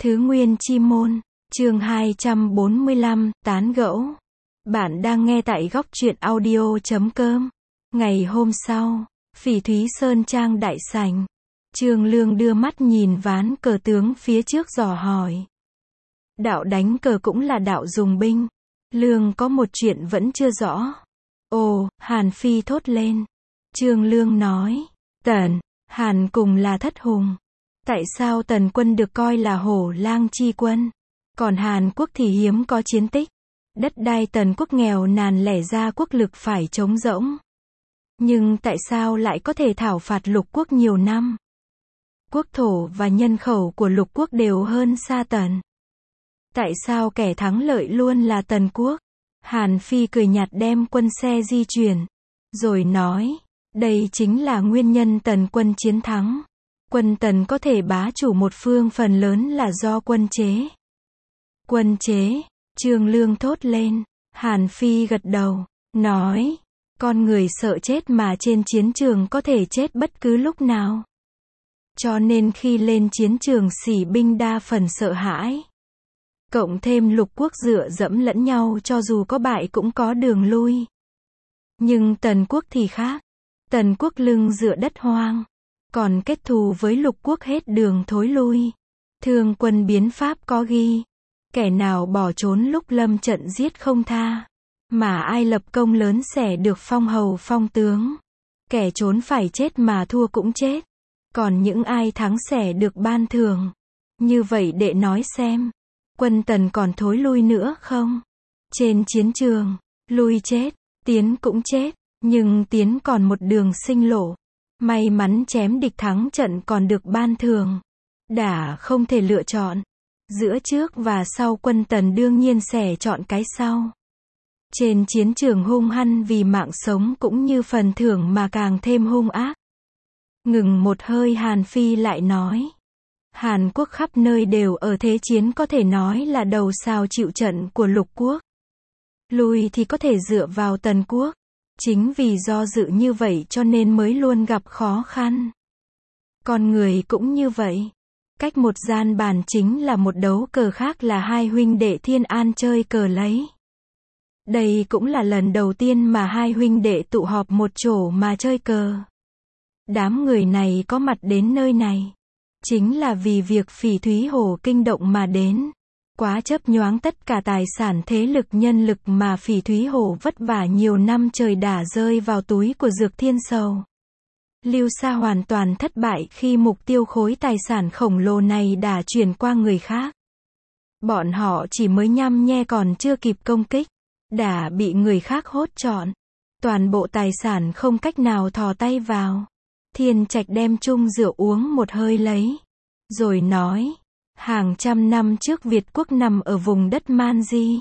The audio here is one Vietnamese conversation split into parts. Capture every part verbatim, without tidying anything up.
Thứ Nguyên Chi Môn, chương hai trăm bốn mươi lăm, tán gẫu. Bạn đang nghe tại góc truyện audio chấm com. Ngày hôm sau, Phỉ Thúy Sơn Trang đại sảnh. Trương Lương đưa mắt nhìn ván cờ tướng phía trước dò hỏi. Đạo đánh cờ cũng là đạo dùng binh. Lương có một chuyện vẫn chưa rõ. Ồ, Hàn Phi thốt lên. Trương Lương nói, Tần, Hàn cùng là thất hùng. Tại sao Tần quân được coi là hổ lang chi quân? Còn Hàn quốc thì hiếm có chiến tích. Đất đai Tần quốc nghèo nàn lẻ ra quốc lực phải trống rỗng. Nhưng tại sao lại có thể thảo phạt lục quốc nhiều năm? Quốc thổ và nhân khẩu của lục quốc đều hơn xa Tần. Tại sao kẻ thắng lợi luôn là Tần quốc? Hàn Phi cười nhạt đem quân xe di chuyển. Rồi nói, đây chính là nguyên nhân Tần quân chiến thắng. Quân Tần có thể bá chủ một phương phần lớn là do quân chế. Quân chế, Trương Lương thốt lên. Hàn Phi gật đầu, nói, con người sợ chết mà trên chiến trường có thể chết bất cứ lúc nào. Cho nên khi lên chiến trường sĩ binh đa phần sợ hãi. Cộng thêm lục quốc dựa dẫm lẫn nhau cho dù có bại cũng có đường lui. Nhưng Tần quốc thì khác. Tần quốc lưng dựa đất hoang. Còn kết thù với lục quốc hết đường thối lui. Thương quân biến pháp có ghi. Kẻ nào bỏ trốn lúc lâm trận giết không tha. Mà ai lập công lớn sẽ được phong hầu phong tướng. Kẻ trốn phải chết mà thua cũng chết. Còn những ai thắng sẽ được ban thưởng. Như vậy đệ nói xem. Quân Tần còn thối lui nữa không? Trên chiến trường, lui chết, tiến cũng chết. Nhưng tiến còn một đường sinh lộ. May mắn chém địch thắng trận còn được ban thưởng. Đã không thể lựa chọn. Giữa trước và sau quân Tần đương nhiên sẽ chọn cái sau. Trên chiến trường hung hăng vì mạng sống cũng như phần thưởng mà càng thêm hung ác. Ngừng một hơi Hàn Phi lại nói. Hàn quốc khắp nơi đều ở thế chiến có thể nói là đầu sào chịu trận của lục quốc. Lui thì có thể dựa vào Tần quốc. Chính vì do dự như vậy cho nên mới luôn gặp khó khăn. Con người cũng như vậy. Cách một gian bàn chính là một đấu cờ khác là hai huynh đệ Thiên An chơi cờ lấy. Đây cũng là lần đầu tiên mà hai huynh đệ tụ họp một chỗ mà chơi cờ. Đám người này có mặt đến nơi này. Chính là vì việc Phỉ Thúy Hổ kinh động mà đến. Quá chấp nhoáng tất cả tài sản thế lực nhân lực mà Phỉ Thúy Hổ vất vả nhiều năm trời đã rơi vào túi của Dược Thiên Sầu. Lưu Sa hoàn toàn thất bại khi mục tiêu khối tài sản khổng lồ này đã chuyển qua người khác. Bọn họ chỉ mới nhăm nhe còn chưa kịp công kích. Đã bị người khác hốt trọn. Toàn bộ tài sản không cách nào thò tay vào. Thiên Trạch đem chung rượu uống một hơi lấy. Rồi nói. Hàng trăm năm trước Việt quốc nằm ở vùng đất Man Di.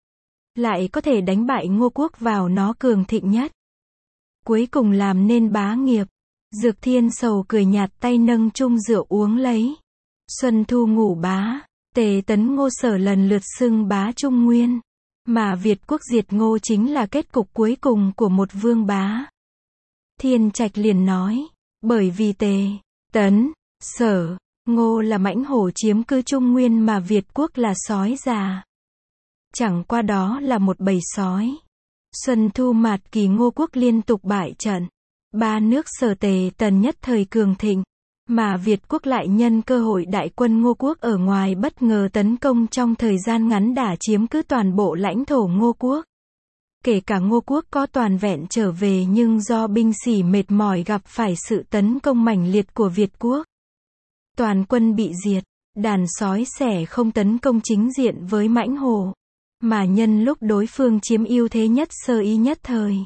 Lại có thể đánh bại Ngô quốc vào nó cường thịnh nhất. Cuối cùng làm nên bá nghiệp. Dược Thiên Sầu cười nhạt tay nâng chung rượu uống lấy. Xuân thu ngủ bá. Tề Tấn Ngô Sở lần lượt xưng bá Trung Nguyên. Mà Việt quốc diệt Ngô chính là kết cục cuối cùng của một vương bá. Thiên Trạch liền nói. Bởi vì Tề, Tấn, Sở, Ngô là mãnh hổ chiếm cứ Trung Nguyên mà Việt quốc là sói già. Chẳng qua đó là một bầy sói. Xuân thu mạt kỳ Ngô quốc liên tục bại trận. Ba nước Sở Tề Tần nhất thời cường thịnh. Mà Việt quốc lại nhân cơ hội đại quân Ngô quốc ở ngoài bất ngờ tấn công trong thời gian ngắn đã chiếm cứ toàn bộ lãnh thổ Ngô quốc. Kể cả Ngô quốc có toàn vẹn trở về nhưng do binh sĩ mệt mỏi gặp phải sự tấn công mãnh liệt của Việt quốc. Toàn quân bị diệt, đàn sói sẽ không tấn công chính diện với mãnh hổ. Mà nhân lúc đối phương chiếm ưu thế nhất sơ ý nhất thời.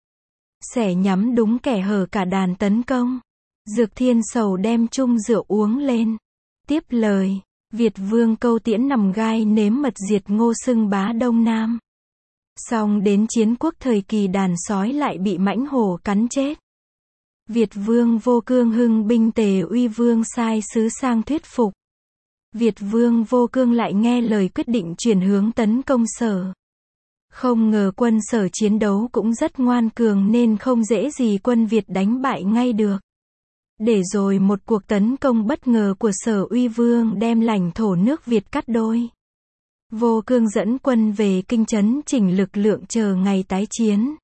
Sẽ nhắm đúng kẻ hở cả đàn tấn công. Dược Thiên Sầu đem chung rượu uống lên. Tiếp lời, Việt vương Câu Tiễn nằm gai nếm mật diệt Ngô xưng bá Đông Nam. Xong đến chiến quốc thời kỳ đàn sói lại bị mãnh hổ cắn chết. Việt vương Vô Cương hưng binh Tề Uy vương sai sứ sang thuyết phục. Việt vương Vô Cương lại nghe lời quyết định chuyển hướng tấn công Sở. Không ngờ quân Sở chiến đấu cũng rất ngoan cường nên không dễ gì quân Việt đánh bại ngay được. để rồi một cuộc tấn công bất ngờ của Sở Uy Vương đem lãnh thổ nước Việt cắt đôi. Vô Cương dẫn quân về Kinh trấn chỉnh lực lượng chờ ngày tái chiến.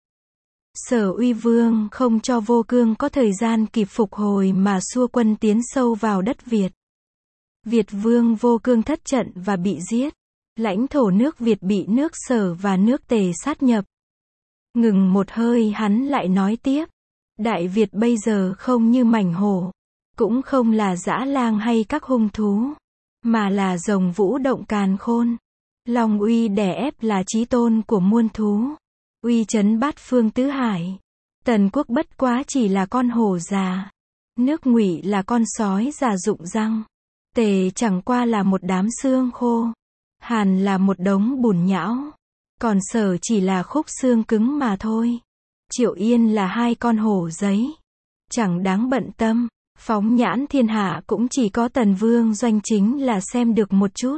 Sở Uy Vương không cho Vô Cương có thời gian kịp phục hồi mà xua quân tiến sâu vào đất Việt. Việt Vương Vô Cương thất trận và bị giết. Lãnh thổ nước Việt bị nước Sở và nước Tề sát nhập. Ngừng một hơi hắn lại nói tiếp. Đại Việt bây giờ không như mảnh hổ, cũng không là dã lang hay các hung thú, mà là rồng vũ động càn khôn. Long uy đè ép là chí tôn của muôn thú, uy chấn bát phương tứ hải. Tần quốc bất quá chỉ là con hổ già, nước Ngụy là con sói già rụng răng, Tề chẳng qua là một đám xương khô, Hàn là một đống bùn nhão, còn Sở chỉ là khúc xương cứng mà thôi. Triệu Yên là hai con hổ giấy, chẳng đáng bận tâm. Phóng nhãn thiên hạ cũng chỉ có Tần Vương Doanh chính là xem được một chút.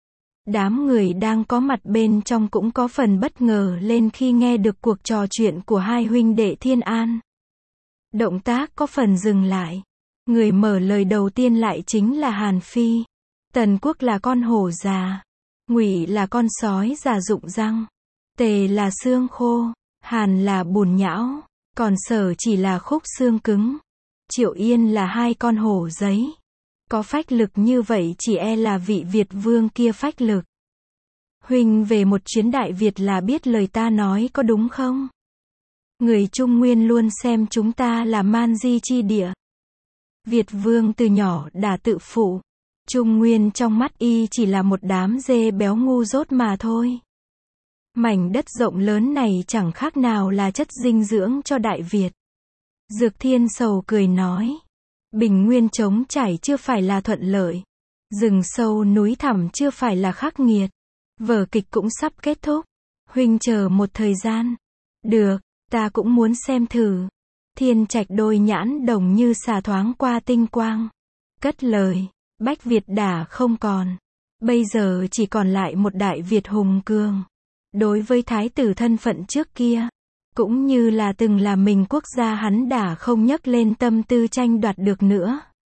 Đám người đang có mặt bên trong cũng có phần bất ngờ lên khi nghe được cuộc trò chuyện của hai huynh đệ Thiên An. Động tác có phần dừng lại. Người mở lời đầu tiên lại chính là Hàn Phi. Tần quốc là con hổ già, Ngụy là con sói già rụng răng, Tề là xương khô, Hàn là bùn nhão, còn Sở chỉ là khúc xương cứng. Triệu Yên là hai con hổ giấy. Có phách lực như vậy chỉ e là vị Việt vương kia phách lực. Huynh về một chuyến Đại Việt là biết lời ta nói có đúng không? Người Trung Nguyên luôn xem chúng ta là man di chi địa. Việt vương từ nhỏ đã tự phụ. Trung Nguyên trong mắt y chỉ là một đám dê béo ngu dốt mà thôi. Mảnh đất rộng lớn này chẳng khác nào là chất dinh dưỡng cho Đại Việt. Dược Thiên Sầu cười nói. Bình nguyên trống trải chưa phải là thuận lợi. Rừng sâu núi thẳm chưa phải là khắc nghiệt. Vở kịch cũng sắp kết thúc. Huynh chờ một thời gian. Được, ta cũng muốn xem thử. Thiên Trạch đôi nhãn đồng như xà thoáng qua tinh quang. Cất lời, Bách Việt đã không còn. Bây giờ chỉ còn lại một Đại Việt hùng cường. Đối với thái tử thân phận trước kia, cũng như là từng là mình quốc gia hắn đã không nhấc lên tâm tư tranh đoạt được nữa.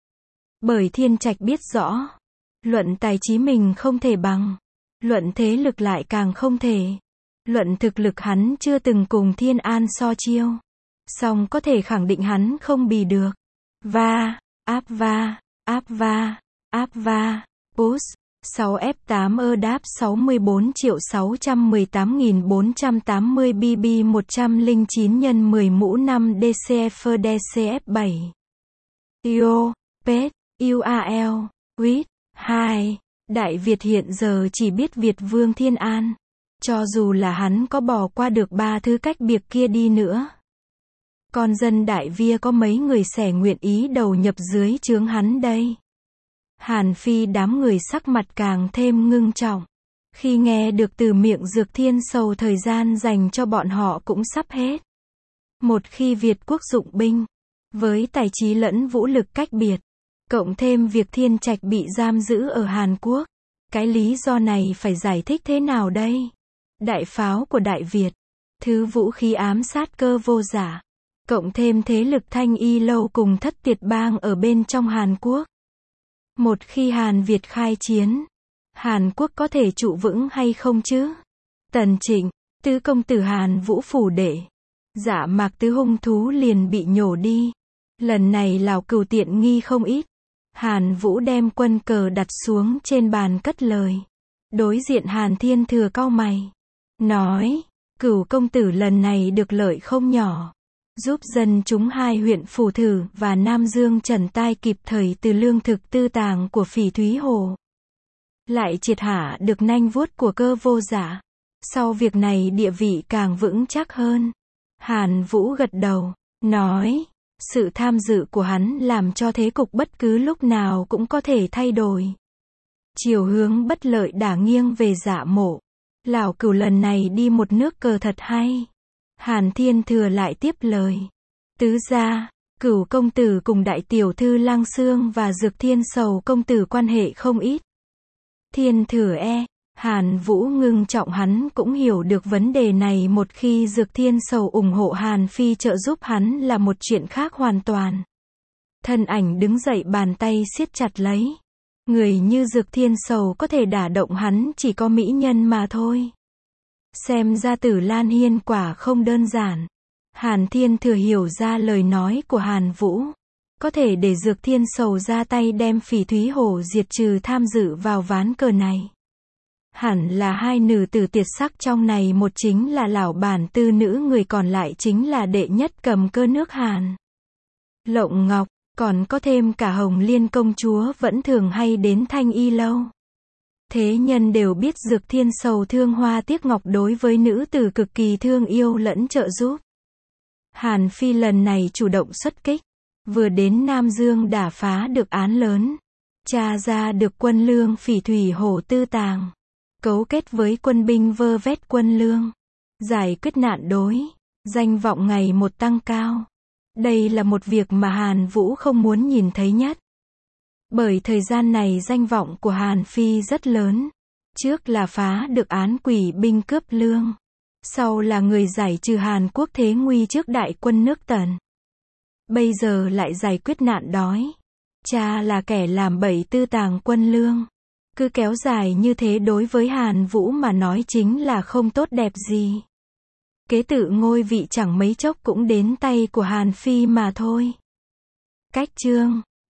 Bởi Thiên Trạch biết rõ, luận tài trí mình không thể bằng, luận thế lực lại càng không thể. Luận thực lực hắn chưa từng cùng Thiên An so chiêu. Song có thể khẳng định hắn không bì được. Va, áp va, áp va, áp va, push. sáu F tám ơ đáp sáu mươi bốn triệu sáu trăm mười tám nghìn bốn trăm tám mươi B B một trăm lẻ chín nhân mười mũ năm D C F D C F bảy. Io, Pet, U A L, Quýt, hai. Đại Việt hiện giờ chỉ biết Việt Vương Thiên An. Cho dù là hắn có bỏ qua được ba thứ cách biệt kia đi nữa. Con dân Đại Việt có mấy người sẽ nguyện ý đầu nhập dưới trướng hắn đây. Hàn Phi đám người sắc mặt càng thêm ngưng trọng. Khi nghe được từ miệng Dược Thiên Sầu thời gian dành cho bọn họ cũng sắp hết. Một khi Việt quốc dụng binh, với tài trí lẫn vũ lực cách biệt, cộng thêm việc Thiên Trạch bị giam giữ ở Hàn Quốc, cái lý do này phải giải thích thế nào đây? Đại pháo của Đại Việt, thứ vũ khí ám sát cơ vô giả, cộng thêm thế lực Thanh Y Lâu cùng Thất Tiệt Bang ở bên trong Hàn Quốc. Một khi Hàn Việt khai chiến, Hàn Quốc có thể trụ vững hay không chứ? Tần Trịnh, tứ công tử Hàn Vũ phủ đệ, Dạ Mạc tứ hung thú liền bị nhổ đi. Lần này Lào Cừu tiện nghi không ít. Hàn Vũ đem quân cờ đặt xuống trên bàn cất lời. Đối diện Hàn Thiên Thừa cau mày, nói, Cửu công tử lần này được lợi không nhỏ. Giúp dân chúng hai huyện Phù Thử và Nam Dương trần tai kịp thời từ lương thực tư tàng của Phỉ Thúy Hồ. Lại triệt hạ được nanh vuốt của cơ vô giả. Sau việc này địa vị càng vững chắc hơn. Hàn Vũ gật đầu, nói, sự tham dự của hắn làm cho thế cục bất cứ lúc nào cũng có thể thay đổi. Chiều hướng bất lợi đã nghiêng về Dạ Mộ. Lào Cừu lần này đi một nước cờ thật hay. Hàn Thiên Thừa lại tiếp lời. Tứ gia, Cửu công tử cùng đại tiểu thư Lăng Xương và Dược Thiên Sầu công tử quan hệ không ít. Thiên Thừa e, Hàn Vũ ngưng trọng hắn cũng hiểu được vấn đề này một khi Dược Thiên Sầu ủng hộ Hàn Phi trợ giúp hắn là một chuyện khác hoàn toàn. Thân ảnh đứng dậy, bàn tay siết chặt lấy. Người như Dược Thiên Sầu có thể đả động hắn chỉ có mỹ nhân mà thôi. Xem ra Tử Lan Hiên quả không đơn giản. Hàn Thiên Thừa hiểu ra lời nói của Hàn Vũ. Có thể để Dược Thiên Sầu ra tay đem Phỉ Thúy Hổ diệt trừ tham dự vào ván cờ này. Hẳn là hai nữ tử tuyệt sắc trong này, một chính là lão bản tư nữ, người còn lại chính là đệ nhất cầm cơ nước Hàn Lộng Ngọc, còn có thêm cả Hồng Liên công chúa vẫn thường hay đến Thanh Y lâu. Thế nhân đều biết Dược Thiên Sầu thương hoa tiếc ngọc, đối với nữ tử cực kỳ thương yêu lẫn trợ giúp. Hàn Phi lần này chủ động xuất kích, vừa đến Nam Dương đã phá được án lớn, tra ra được quân lương Phỉ Thủy Hổ tư tàng, cấu kết với quân binh vơ vét quân lương, giải quyết nạn đối, danh vọng ngày một tăng cao. Đây là một việc mà Hàn Vũ không muốn nhìn thấy nhất. Bởi thời gian này danh vọng của Hàn Phi rất lớn. Trước là phá được án quỷ binh cướp lương. Sau là người giải trừ Hàn Quốc thế nguy trước đại quân nước Tần. Bây giờ lại giải quyết nạn đói. Cha là kẻ làm bậy tư tàng quân lương. Cứ kéo dài như thế đối với Hàn Vũ mà nói chính là không tốt đẹp gì. Kế tự ngôi vị chẳng mấy chốc cũng đến tay của Hàn Phi mà thôi. Cách chương